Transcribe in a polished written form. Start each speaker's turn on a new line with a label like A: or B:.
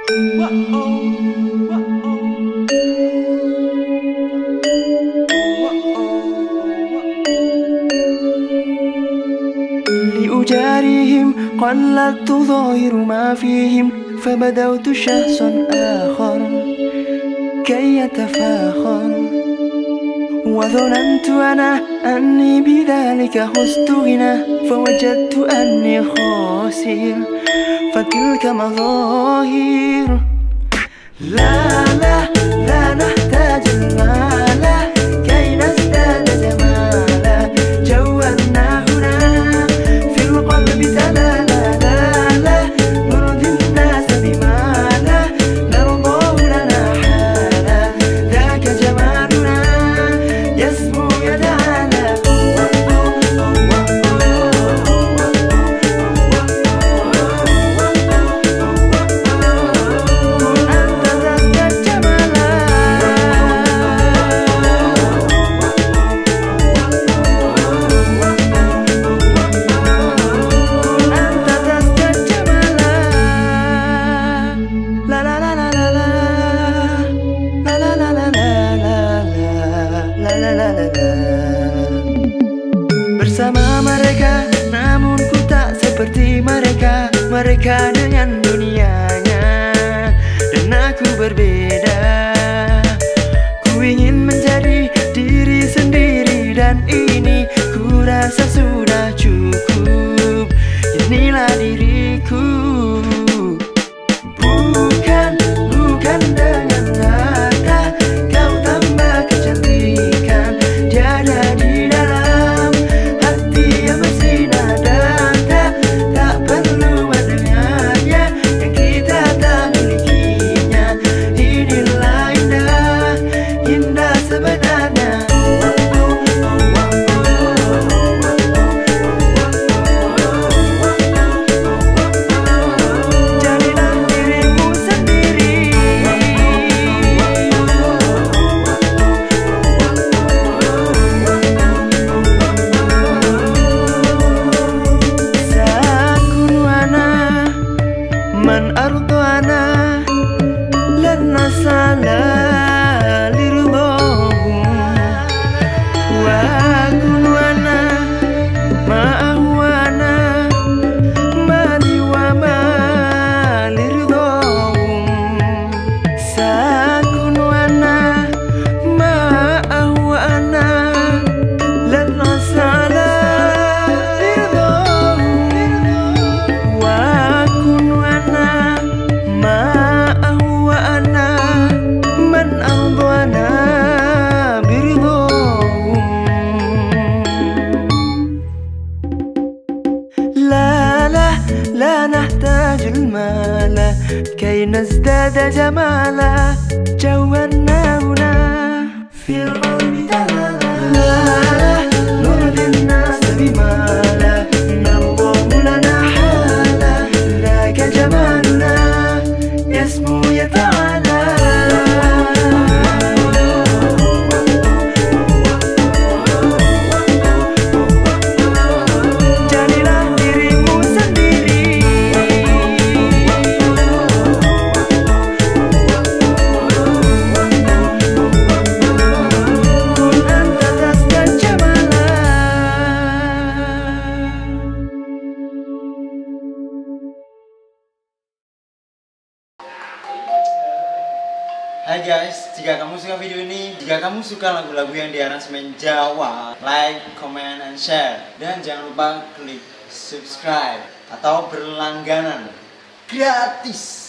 A: لأجاريهم قلدت ظاهر ما فيهم فبدوت شخصا آخر كي يتفاخر وظننت أنا أني بذلك خزت غنى فوجدت أني خاسر فتلك مظاهر لا لا لا نحتاج المال كي نزداد جمالا جوّلنا هنا في القلب تلالا لا لا نرضي الناس بما لا نرضاه لنا حالا ذاك جمالنا يسمو يتعالى bersama mereka, namun ku tak seperti mereka. Mereka dengan dunianya dan aku berbeda. Ku ingin menjadi diri sendiri dan ini ku rasa sudah cukup. Inilah diriku. Bukan dengan harta kau tambah kecantikan. Dia ada di dalam hati yang bersinar dan tak perlu mendengarnya yang kita tak milikinya. Inilah indah sebenarnya. Jadilah dirimu sendiri. Sakun wana man ardana lan nasala lirdahum wa kun wana ma ahwana mali wa ma lirdahum sakun wana ma ahwana lan nasala lirdahum wa kun wana ma ahwana man ardana biridahum لا نحتاج المال كي نزداد جمالا جوّلنا هنا في القلب تلالا لا نرضي الناس بما لا نرضاه لنا حالا ذاك جمالنا يسمو يتعالى Jadilah dirimu sendiri. Kun anta tasdad jamala.
B: Hai guys, jika kamu suka video ini, jika kamu suka lagu-lagu yang diaransemen Jawa, like, comment, and share. Dan jangan lupa klik subscribe atau berlangganan gratis.